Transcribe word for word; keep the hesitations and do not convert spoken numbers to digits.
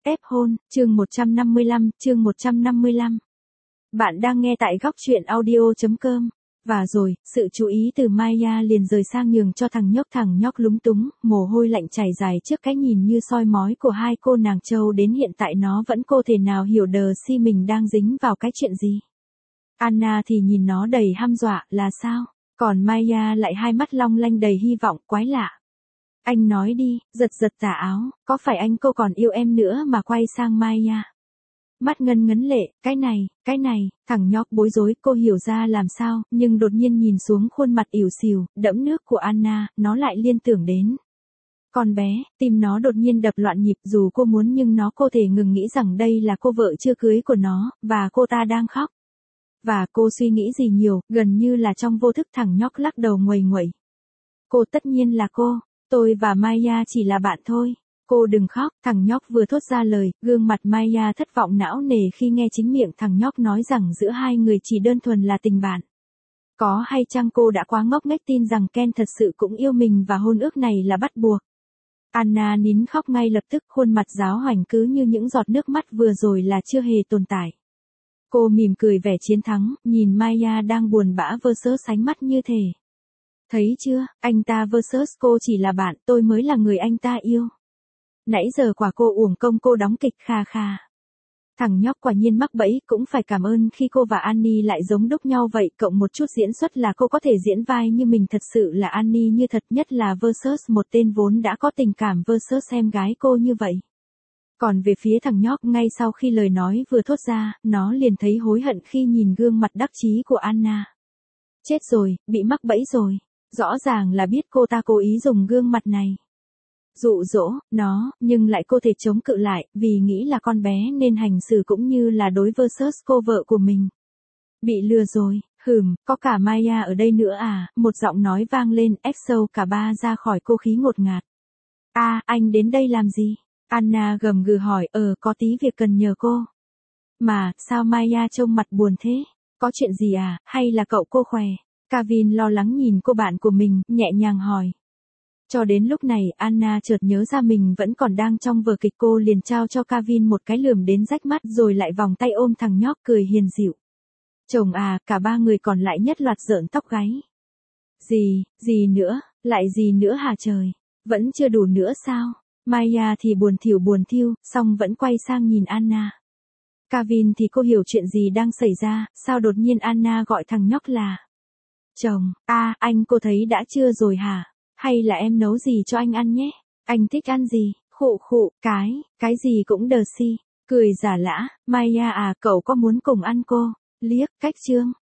Ép hôn, chương một trăm năm mươi lăm, chương một trăm năm mươi lăm. Bạn đang nghe tại góc truyện audio chấm com. Và rồi, sự chú ý từ Maya liền rời sang nhường cho thằng nhóc thằng nhóc lúng túng, mồ hôi lạnh chảy dài trước cái nhìn như soi mói của hai cô nàng Châu đến hiện tại nó vẫn cô thể nào hiểu đờ si mình đang dính vào cái chuyện gì. Anna thì nhìn nó đầy hăm dọa, là sao? Còn Maya lại hai mắt long lanh đầy hy vọng, quái lạ. Anh nói đi, giật giật tà áo, có phải anh cô còn yêu em nữa mà quay sang Maya. Mắt ngân ngấn lệ, cái này, cái này, thằng nhóc bối rối, cô hiểu ra làm sao, nhưng đột nhiên nhìn xuống khuôn mặt ỉu xìu, đẫm nước của Anna, nó lại liên tưởng đến. Con bé, tim nó đột nhiên đập loạn nhịp dù cô muốn nhưng nó cô thể ngừng nghĩ rằng đây là cô vợ chưa cưới của nó, và cô ta đang khóc. Và cô suy nghĩ gì nhiều, gần như là trong vô thức thằng nhóc lắc đầu nguầy nguậy. Cô tất nhiên là cô. Tôi và Maya chỉ là bạn thôi. Cô đừng khóc, thằng nhóc vừa thốt ra lời, gương mặt Maya thất vọng não nề khi nghe chính miệng thằng nhóc nói rằng giữa hai người chỉ đơn thuần là tình bạn. Có hay chăng cô đã quá ngốc nghếch tin rằng Ken thật sự cũng yêu mình và hôn ước này là bắt buộc. Anna nín khóc ngay lập tức, khuôn mặt giáo hoành cứ như những giọt nước mắt vừa rồi là chưa hề tồn tại. Cô mỉm cười vẻ chiến thắng, nhìn Maya đang buồn bã versus sánh mắt như thể. Thấy chưa, anh ta versus cô chỉ là bạn, tôi mới là người anh ta yêu. Nãy giờ quả cô uổng công cô đóng kịch kha kha. Thằng nhóc quả nhiên mắc bẫy, cũng phải cảm ơn khi cô và Annie lại giống đúc nhau vậy, cộng một chút diễn xuất là cô có thể diễn vai như mình thật sự là Annie như thật, nhất là versus một tên vốn đã có tình cảm versus em gái cô như vậy. Còn về phía thằng nhóc, ngay sau khi lời nói vừa thốt ra, nó liền thấy hối hận khi nhìn gương mặt đắc chí của Anna. Chết rồi, bị mắc bẫy rồi. Rõ ràng là biết cô ta cố ý dùng gương mặt này dụ dỗ nó, nhưng lại cô thể chống cự lại, vì nghĩ là con bé nên hành xử cũng như là đối versus cô vợ của mình. Bị lừa rồi, hừm, có cả Maya ở đây nữa à, một giọng nói vang lên, ép sâu cả ba ra khỏi cô khí ngột ngạt. A, à, anh đến đây làm gì? Anna gầm gừ hỏi, ờ, có tí việc cần nhờ cô. Mà, sao Maya trông mặt buồn thế? Có chuyện gì à, hay là cậu cô khỏe? Kevin lo lắng nhìn cô bạn của mình, nhẹ nhàng hỏi. Cho đến lúc này, Anna chợt nhớ ra mình vẫn còn đang trong vở kịch, cô liền trao cho Kevin một cái lườm đến rách mắt rồi lại vòng tay ôm thằng nhóc cười hiền dịu. Chồng à, cả ba người còn lại nhất loạt rợn tóc gáy. Gì, gì nữa, lại gì nữa hả trời? Vẫn chưa đủ nữa sao? Maya thì buồn thiểu buồn thiu, xong vẫn quay sang nhìn Anna. Kevin thì cô hiểu chuyện gì đang xảy ra, sao đột nhiên Anna gọi thằng nhóc là chồng. A, à, anh cô thấy đã chưa rồi hả? Hay là em nấu gì cho anh ăn nhé? Anh thích ăn gì? Khụ khụ, cái, cái gì cũng đờ si. Cười giả lã, Maya à, cậu có muốn cùng ăn cô? Liếc, cách trương,